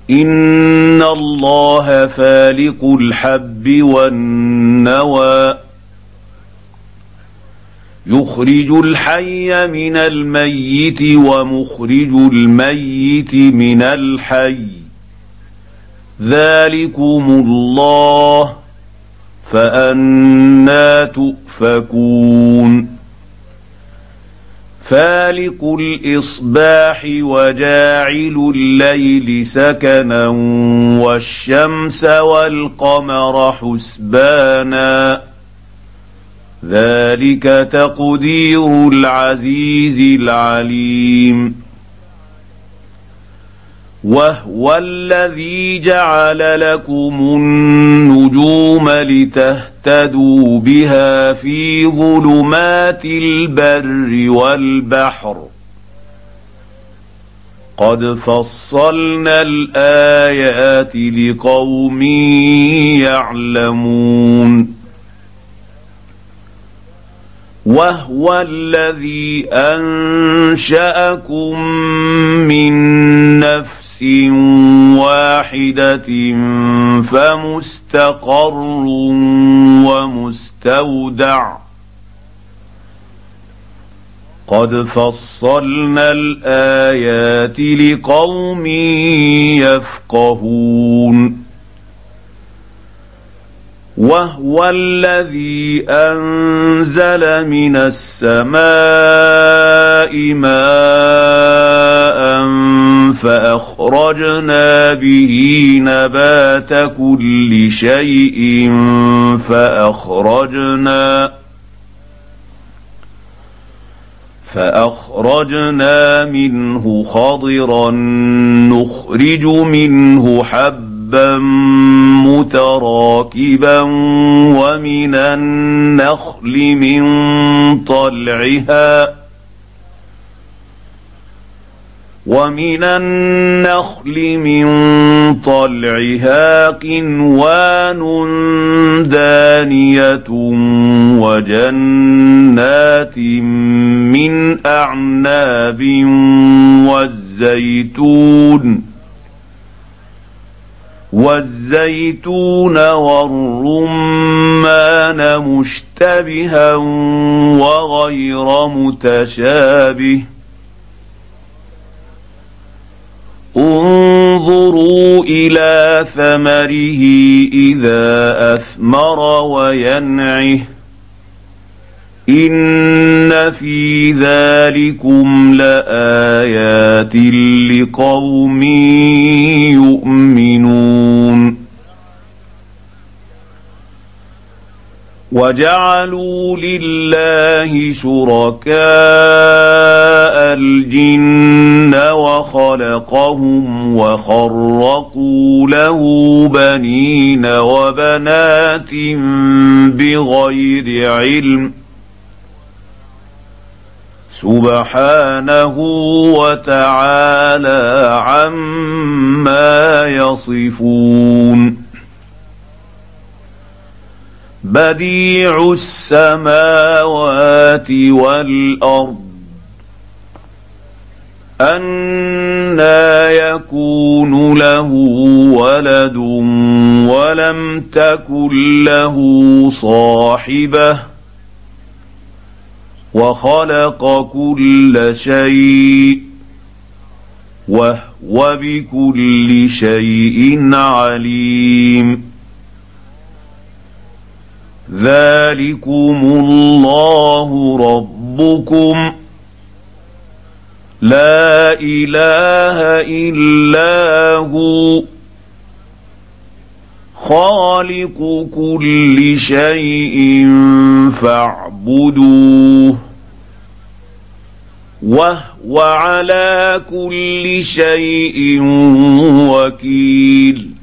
إن الله فالق الحب والنوى يخرج الحي من الميت ومخرج الميت من الحي ذلكم الله فأنى تؤفكون فالق الإصباح وجاعل الليل سكنا والشمس والقمر حسبانا ذلك تقدير العزيز العليم وهو الذي جعل لكم النجوم لتهتدوا بها في ظلمات البر والبحر قد فصلنا الآيات لقوم يعلمون وهو الذي أنشأكم من نفس واحدة فمستقر ومستودع قد فصلنا الآيات لقوم يفقهون وهو الذي أنزل من السماء ماء فأخرجنا به نبات كل شيء فأخرجنا منه خضرا نخرج منه حبا متراكبا ومن النخل من طلعها قنوان دانية وجنات من أعناب والزيتون والرمان مشتبها وغير متشابه انظروا إلى ثمره إذا أثمر وينعه إن في ذلكم لآيات لقوم يؤمنون وجعلوا لله شركاء الجن وخلقهم وخرقوا له بنين وبنات بغير علم سبحانه وتعالى عما يصفون بديع السماوات والأرض أنى يكون له ولد ولم تكن له صاحبة وخلق كل شيء وهو بكل شيء عليم ذلكم الله ربكم لا إله إلا هو خالق كل شيء فاعبدوه وهو على كل شيء وكيل